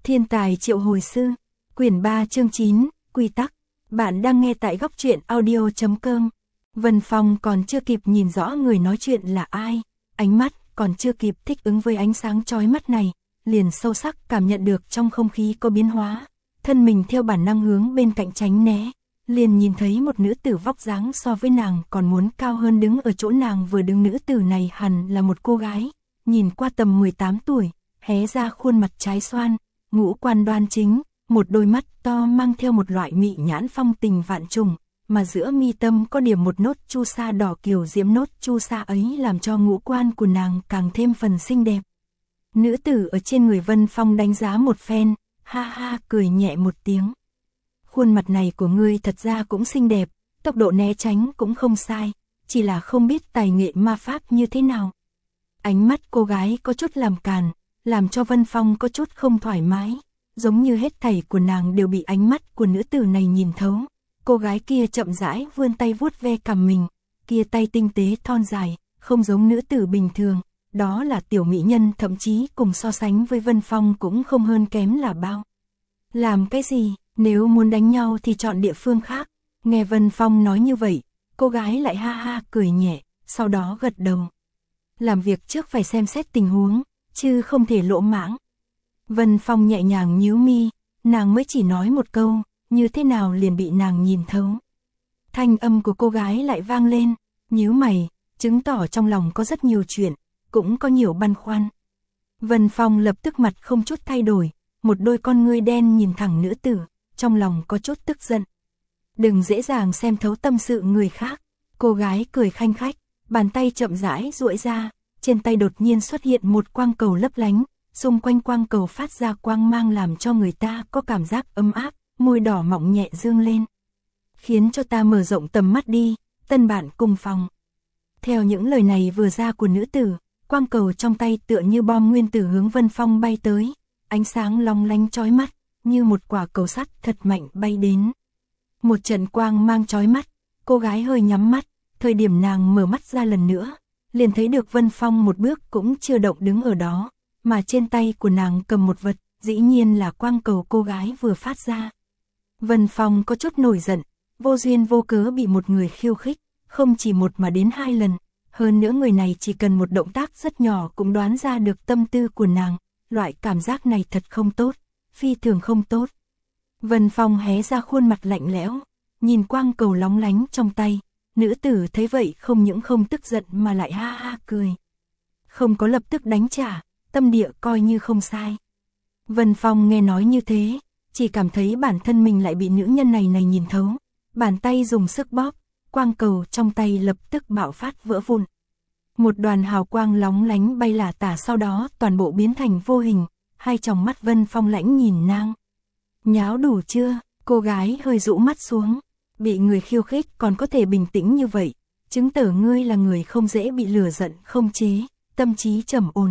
Thiên tài triệu hồi sư, quyển 3 chương 9, quy tắc. Bạn đang nghe tại góc truyện audio.com. Vân Phong còn chưa kịp nhìn rõ người nói chuyện là ai, ánh mắt còn chưa kịp thích ứng với ánh sáng chói mắt này, liền sâu sắc cảm nhận được trong không khí có biến hóa, thân mình theo bản năng hướng bên cạnh tránh né, liền nhìn thấy một nữ tử vóc dáng so với nàng còn muốn cao hơn đứng ở chỗ nàng vừa đứng. Nữ tử này hẳn là một cô gái, nhìn qua tầm 18 tuổi, hé ra khuôn mặt trái xoan, ngũ quan đoan chính, một đôi mắt to mang theo một loại mị nhãn phong tình vạn trùng, mà giữa mi tâm có điểm một nốt chu sa đỏ kiều diễm. Nốt chu sa ấy làm cho ngũ quan của nàng càng thêm phần xinh đẹp. Nữ tử ở trên người Vân Phong đánh giá một phen, ha ha cười nhẹ một tiếng. Khuôn mặt này của ngươi thật ra cũng xinh đẹp, tốc độ né tránh cũng không sai, chỉ là không biết tài nghệ ma pháp như thế nào. Ánh mắt cô gái có chút làm càn, làm cho Vân Phong có chút không thoải mái, giống như hết thảy của nàng đều bị ánh mắt của nữ tử này nhìn thấu. Cô gái kia chậm rãi vươn tay vuốt ve cằm mình, kia tay tinh tế thon dài, không giống nữ tử bình thường, đó là tiểu mỹ nhân, thậm chí cùng so sánh với Vân Phong cũng không hơn kém là bao. Làm cái gì, nếu muốn đánh nhau thì chọn địa phương khác. Nghe Vân Phong nói như vậy, cô gái lại ha ha cười nhẹ, sau đó gật đầu. Làm việc trước phải xem xét tình huống, chứ không thể lỗ mãng. Vân Phong nhẹ nhàng nhíu mi, nàng mới chỉ nói một câu, như thế nào liền bị nàng nhìn thấu. Thanh âm của cô gái lại vang lên, nhíu mày, chứng tỏ trong lòng có rất nhiều chuyện, cũng có nhiều băn khoăn. Vân Phong lập tức mặt không chút thay đổi, một đôi con ngươi đen nhìn thẳng nữ tử, trong lòng có chút tức giận. Đừng dễ dàng xem thấu tâm sự người khác. Cô gái cười khanh khách, bàn tay chậm rãi duỗi ra, trên tay đột nhiên xuất hiện một quang cầu lấp lánh, xung quanh quang cầu phát ra quang mang làm cho người ta có cảm giác ấm áp, môi đỏ mọng nhẹ dương lên. Khiến cho ta mở rộng tầm mắt đi, tân bạn cùng phòng. Theo những lời này vừa ra của nữ tử, quang cầu trong tay tựa như bom nguyên tử hướng Vân Phong bay tới, ánh sáng long lánh chói mắt, như một quả cầu sắt thật mạnh bay đến. Một trận quang mang chói mắt, cô gái hơi nhắm mắt, thời điểm nàng mở mắt ra lần nữa, liền thấy được Vân Phong một bước cũng chưa động đứng ở đó, mà trên tay của nàng cầm một vật, dĩ nhiên là quang cầu cô gái vừa phát ra. Vân Phong có chút nổi giận, vô duyên vô cớ bị một người khiêu khích, không chỉ một mà đến 2 lần, hơn nữa người này chỉ cần một động tác rất nhỏ cũng đoán ra được tâm tư của nàng, loại cảm giác này thật không tốt, phi thường không tốt. Vân Phong hé ra khuôn mặt lạnh lẽo, nhìn quang cầu lóng lánh trong tay, nữ tử thấy vậy không những không tức giận mà lại ha ha cười. Không có lập tức đánh trả, tâm địa coi như không sai. Vân Phong nghe nói như thế, chỉ cảm thấy bản thân mình lại bị nữ nhân này nhìn thấu, bàn tay dùng sức bóp, quang cầu trong tay lập tức bạo phát vỡ vụn. Một đoàn hào quang lóng lánh bay lả tả, sau đó toàn bộ biến thành vô hình, hai tròng mắt Vân Phong lãnh nhìn nàng. Nháo đủ chưa? Cô gái hơi rũ mắt xuống, bị người khiêu khích còn có thể bình tĩnh như vậy, chứng tỏ ngươi là người không dễ bị lửa giận không chế, tâm trí trầm ổn.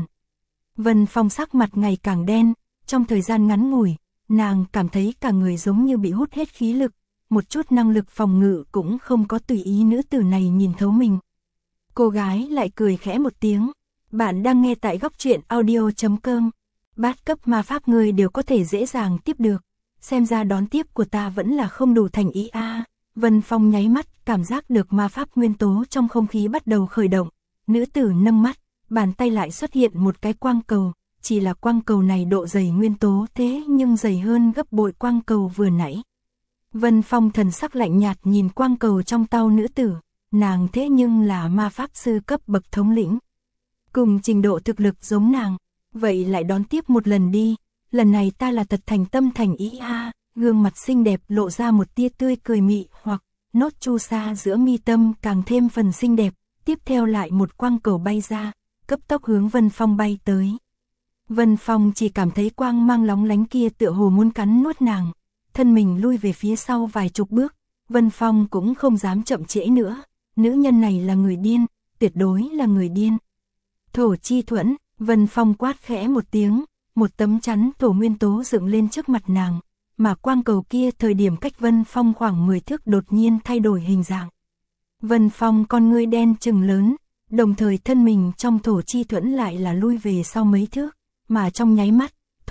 Vân Phong sắc mặt ngày càng đen, trong thời gian ngắn ngủi, nàng cảm thấy cả người giống như bị hút hết khí lực, một chút năng lực phòng ngự cũng không có, tùy ý nữ tử này nhìn thấu mình. Cô gái lại cười khẽ một tiếng, bạn đang nghe tại góc truyện audio.com. Bát cấp ma pháp ngươi đều có thể dễ dàng tiếp được, xem ra đón tiếp của ta vẫn là không đủ thành ý a. Vân Phong nháy mắt, cảm giác được ma pháp nguyên tố trong không khí bắt đầu khởi động, nữ tử nâng mắt, bàn tay lại xuất hiện một cái quang cầu, chỉ là quang cầu này độ dày nguyên tố thế nhưng dày hơn gấp bội quang cầu vừa nãy. Vân Phong thần sắc lạnh nhạt nhìn quang cầu trong tay nữ tử, nàng thế nhưng là ma pháp sư cấp bậc thống lĩnh, cùng trình độ thực lực giống nàng, vậy lại đón tiếp một lần đi, lần này ta là thật thành tâm thành ý a. Gương mặt xinh đẹp lộ ra một tia tươi cười mị hoặc, nốt chu sa giữa mi tâm càng thêm phần xinh đẹp, tiếp theo lại một quang cầu bay ra, cấp tốc hướng Vân Phong bay tới. Vân Phong chỉ cảm thấy quang mang lóng lánh kia tựa hồ muốn cắn nuốt nàng, thân mình lui về phía sau vài chục bước, Vân Phong cũng không dám chậm trễ nữa, nữ nhân này là người điên, tuyệt đối là người điên. Thổ chi thuẫn, Vân Phong quát khẽ một tiếng, một tấm chắn thổ nguyên tố dựng lên trước mặt nàng, mà quang cầu kia thời điểm cách Vân Phong khoảng 10 thước đột nhiên thay đổi hình dạng. Vân Phong con ngươi đen trừng lớn, đồng thời thân mình trong thổ chi thuẫn lại là lui về sau mấy thước, mà trong nháy mắt,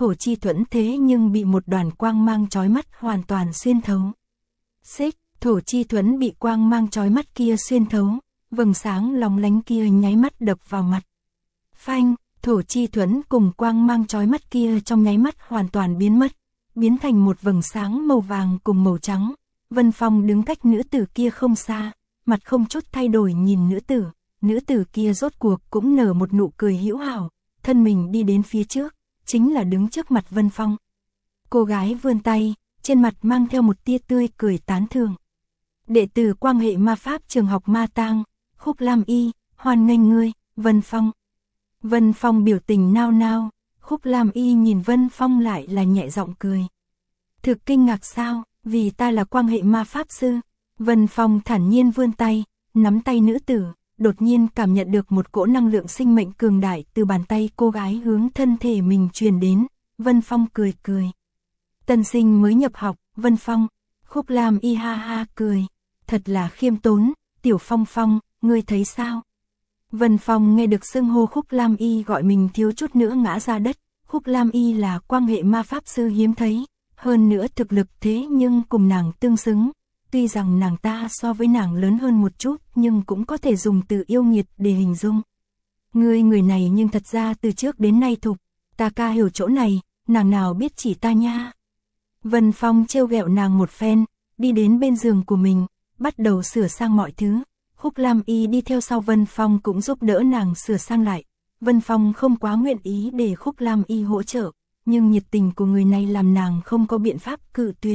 Thổ Chi Thuẫn thế nhưng bị một đoàn quang mang chói mắt hoàn toàn xuyên thấu. Xích, Thổ Chi Thuẫn bị quang mang chói mắt kia xuyên thấu, vầng sáng lóng lánh kia nháy mắt đập vào mặt. Phanh, Thổ Chi Thuẫn cùng quang mang chói mắt kia trong nháy mắt hoàn toàn biến mất, biến thành một vầng sáng màu vàng cùng màu trắng. Vân Phong đứng cách nữ tử kia không xa, mặt không chút thay đổi nhìn nữ tử kia rốt cuộc cũng nở một nụ cười hữu hảo, thân mình đi đến phía trước, chính là đứng trước mặt Vân Phong. Cô gái vươn tay, trên mặt mang theo một tia tươi cười tán thưởng. Đệ tử Quang hệ ma pháp trường học Ma Tang, Khúc Lam Y, hoan nghênh ngươi, Vân Phong. Vân Phong biểu tình nao nao, Khúc Lam Y nhìn Vân Phong lại là nhẹ giọng cười. Thực kinh ngạc sao, vì ta là Quang hệ ma pháp sư. Vân Phong thản nhiên vươn tay, nắm tay nữ tử, đột nhiên cảm nhận được một cỗ năng lượng sinh mệnh cường đại từ bàn tay cô gái hướng thân thể mình truyền đến. Vân Phong cười cười. Tân sinh mới nhập học, Vân Phong. Khúc Lam Y ha ha cười. Thật là khiêm tốn, Tiểu Phong Phong, ngươi thấy sao? Vân Phong nghe được xưng hô Khúc Lam Y gọi mình thiếu chút nữa ngã ra đất. Khúc Lam Y là Quang hệ ma pháp sư hiếm thấy, hơn nữa thực lực thế nhưng cùng nàng tương xứng. Tuy rằng nàng ta so với nàng lớn hơn một chút nhưng cũng có thể dùng từ yêu nghiệt để hình dung. Người này nhưng thật ra từ trước đến nay thục, ta ca hiểu chỗ này, nàng nào biết chỉ ta nha. Vân Phong trêu ghẹo nàng một phen, đi đến bên giường của mình, bắt đầu sửa sang mọi thứ. Khúc Lam Y đi theo sau Vân Phong cũng giúp đỡ nàng sửa sang lại. Vân Phong không quá nguyện ý để Khúc Lam Y hỗ trợ, nhưng nhiệt tình của người này làm nàng không có biện pháp cự tuyệt.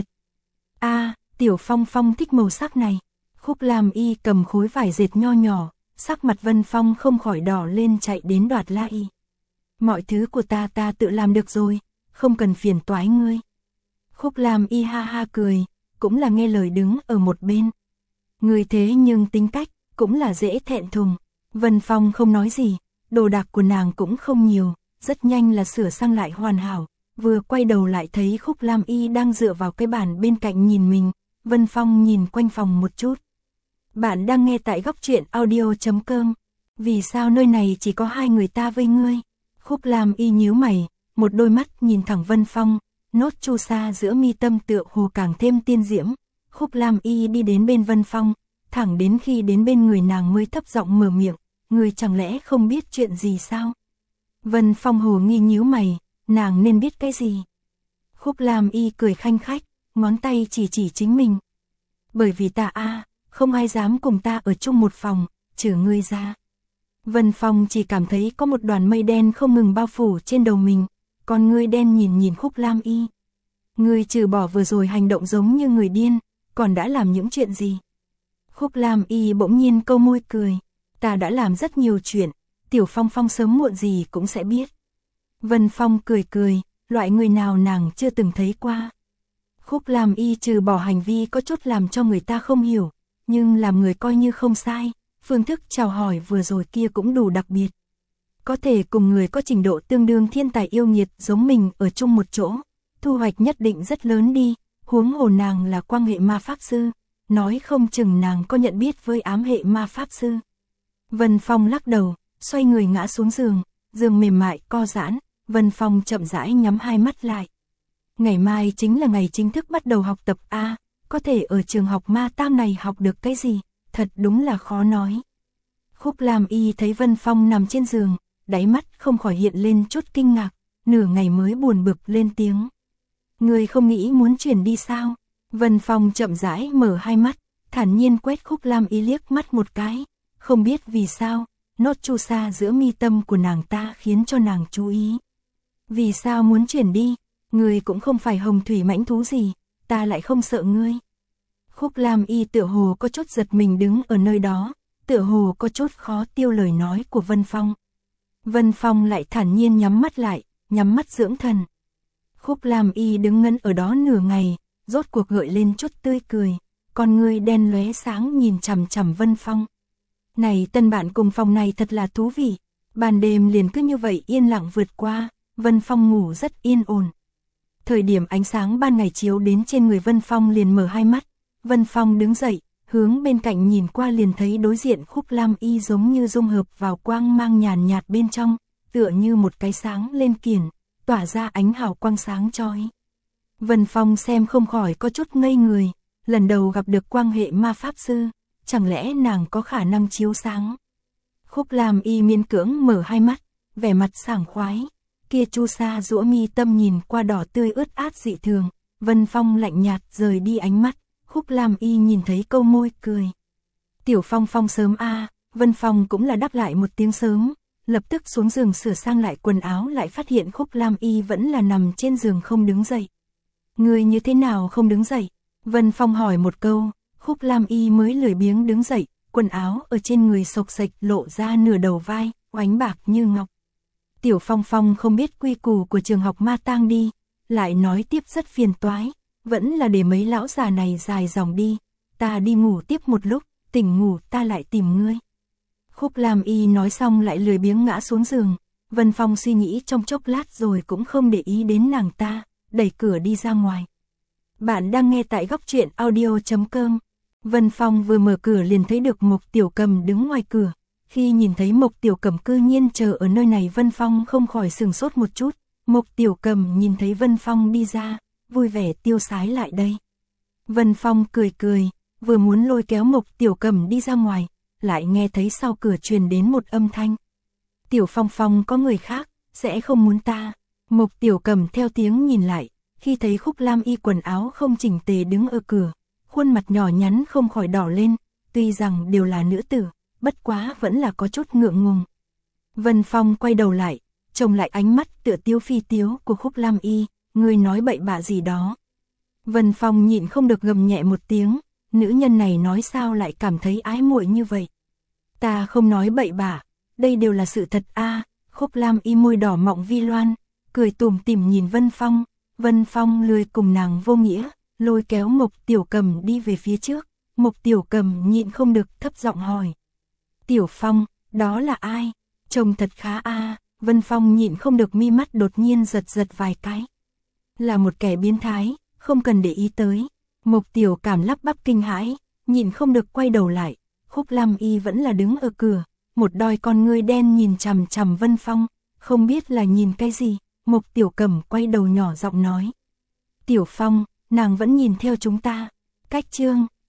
Tiểu Phong Phong thích màu sắc này. Khúc Lam Y cầm khối vải dệt nho nhỏ, sắc mặt Vân Phong không khỏi đỏ lên chạy đến đoạt lại. Mọi thứ của ta tự làm được rồi, không cần phiền toái ngươi. Khúc Lam Y ha ha cười, cũng là nghe lời đứng ở một bên. Người thế nhưng tính cách, cũng là dễ thẹn thùng. Vân Phong không nói gì, đồ đạc của nàng cũng không nhiều, rất nhanh là sửa sang lại hoàn hảo. Vừa quay đầu lại thấy Khúc Lam Y đang dựa vào cái bàn bên cạnh nhìn mình. Vân Phong nhìn quanh phòng một chút. Bạn đang nghe tại góc truyện audio.com. Vì sao nơi này chỉ có hai người ta với ngươi? Khúc Lam Y nhíu mày, một đôi mắt nhìn thẳng Vân Phong, nốt chu sa giữa mi tâm tựa hồ càng thêm tiên diễm. Khúc Lam Y đi đến bên Vân Phong, thẳng đến khi đến bên người nàng mới thấp giọng mở miệng, ngươi chẳng lẽ không biết chuyện gì sao? Vân Phong hồ nghi nhíu mày, nàng nên biết cái gì? Khúc Lam Y cười khanh khách, ngón tay chỉ chính mình. Bởi vì ta không ai dám cùng ta ở chung một phòng, trừ ngươi ra. Vân Phong chỉ cảm thấy có một đoàn mây đen không ngừng bao phủ trên đầu mình, còn ngươi đen nhìn Khúc Lam Y. Ngươi trừ bỏ vừa rồi hành động giống như người điên, còn đã làm những chuyện gì? Khúc Lam Y bỗng nhiên câu môi cười, ta đã làm rất nhiều chuyện, Tiểu Phong Phong sớm muộn gì cũng sẽ biết. Vân Phong cười, loại người nào nàng chưa từng thấy qua. Khúc Lam Y trừ bỏ hành vi có chút làm cho người ta không hiểu, nhưng làm người coi như không sai, phương thức chào hỏi vừa rồi kia cũng đủ đặc biệt. Có thể cùng người có trình độ tương đương thiên tài yêu nghiệt giống mình ở chung một chỗ, thu hoạch nhất định rất lớn đi, huống hồ nàng là Quang hệ ma pháp sư, nói không chừng nàng có nhận biết với Ám hệ ma pháp sư. Vân Phong lắc đầu, xoay người ngã xuống giường mềm mại co giãn, Vân Phong chậm rãi nhắm hai mắt lại. Ngày mai chính là ngày chính thức bắt đầu học tập có thể ở trường học Ma Tang này học được cái gì, thật đúng là khó nói. Khúc Lam Y thấy Vân Phong nằm trên giường, đáy mắt không khỏi hiện lên chút kinh ngạc, nửa ngày mới buồn bực lên tiếng. Người không nghĩ muốn chuyển đi sao? Vân Phong chậm rãi mở hai mắt, thản nhiên quét Khúc Lam Y liếc mắt một cái, không biết vì sao, nốt chu sa giữa mi tâm của nàng ta khiến cho nàng chú ý. Vì sao muốn chuyển đi? Ngươi cũng không phải hồng thủy mãnh thú gì, ta lại không sợ ngươi. Khúc Lam Y tựa hồ có chút giật mình đứng ở nơi đó, tựa hồ có chút khó tiêu lời nói của Vân Phong. Vân Phong lại thản nhiên nhắm mắt lại, nhắm mắt dưỡng thần. Khúc Lam Y đứng ngẩn ở đó nửa ngày, rốt cuộc gợi lên chút tươi cười, con ngươi đen lóe sáng nhìn chằm chằm Vân Phong. Này tân bạn cùng phòng này thật là thú vị, ban đêm liền cứ như vậy yên lặng vượt qua, Vân Phong ngủ rất yên ổn. Thời điểm ánh sáng ban ngày chiếu đến trên người Vân Phong liền mở hai mắt, Vân Phong đứng dậy, hướng bên cạnh nhìn qua liền thấy đối diện Khúc Lam Y giống như dung hợp vào quang mang nhàn nhạt bên trong, tựa như một cái sáng lên kiển, tỏa ra ánh hào quang sáng chói. Vân Phong xem không khỏi có chút ngây người, lần đầu gặp được quan hệ ma pháp sư, chẳng lẽ nàng có khả năng chiếu sáng. Khúc Lam Y miễn cưỡng mở hai mắt, vẻ mặt sảng khoái, kia chu sa rũ mi tâm nhìn qua đỏ tươi ướt át dị thường, Vân Phong lạnh nhạt rời đi ánh mắt, Khúc Lam Y nhìn thấy câu môi cười. Tiểu Phong Phong sớm a. Vân Phong cũng là đáp lại một tiếng sớm, lập tức xuống giường sửa sang lại quần áo lại phát hiện Khúc Lam Y vẫn là nằm trên giường không đứng dậy. Người như thế nào không đứng dậy? Vân Phong hỏi một câu, Khúc Lam Y mới lười biếng đứng dậy, quần áo ở trên người xộc xệch lộ ra nửa đầu vai, oánh bạc như ngọc. Tiểu Phong Phong không biết quy củ của trường học ma tang đi, lại nói tiếp rất phiền toái, vẫn là để mấy lão già này dài dòng đi, ta đi ngủ tiếp một lúc, tỉnh ngủ ta lại tìm ngươi. Khúc Lam Y nói xong lại lười biếng ngã xuống giường, Vân Phong suy nghĩ trong chốc lát rồi cũng không để ý đến nàng ta, đẩy cửa đi ra ngoài. Bạn đang nghe tại góc truyện audio.com. Vân Phong vừa mở cửa liền thấy được Mộc Tiểu Cầm đứng ngoài cửa. Khi nhìn thấy Mộc Tiểu Cầm cư nhiên chờ ở nơi này, Vân Phong không khỏi sửng sốt một chút. Mộc Tiểu Cầm nhìn thấy Vân Phong đi ra, vui vẻ tiêu sái lại đây. Vân Phong cười cười, vừa muốn lôi kéo Mộc Tiểu Cầm đi ra ngoài, lại nghe thấy sau cửa truyền đến một âm thanh. Tiểu Phong Phong có người khác, sẽ không muốn ta. Mộc Tiểu Cầm theo tiếng nhìn lại, khi thấy Khúc Lam Y quần áo không chỉnh tề đứng ở cửa, khuôn mặt nhỏ nhắn không khỏi đỏ lên, tuy rằng đều là nữ tử, bất quá vẫn là có chút ngượng ngùng. Vân Phong quay đầu lại, trông lại ánh mắt tựa tiếu phi tiếu của Khúc Lam Y, ngươi nói bậy bạ gì đó. Vân Phong nhịn không được gầm nhẹ một tiếng, nữ nhân này nói sao lại cảm thấy ái muội như vậy. Ta không nói bậy bạ, đây đều là sự thật a. Khúc Lam Y môi đỏ mọng vi loan, cười tủm tỉm nhìn Vân Phong. Vân Phong lười cùng nàng vô nghĩa, lôi kéo Mộc Tiểu Cầm đi về phía trước. Mộc Tiểu Cầm nhịn không được thấp giọng hỏi. Tiểu Phong, đó là ai? Trông thật khá a. Vân Phong nhịn không được mi mắt đột nhiên giật giật vài cái. Là một kẻ biến thái, không cần để ý tới. Mộc Tiểu Cảm lắp bắp kinh hãi, nhịn không được quay đầu lại. Khúc Lam Y vẫn là đứng ở cửa, một đôi con ngươi đen nhìn chằm chằm Vân Phong, không biết là nhìn cái gì. Mộc Tiểu Cầm quay đầu nhỏ giọng nói. Tiểu Phong, nàng vẫn nhìn theo chúng ta. Cách chương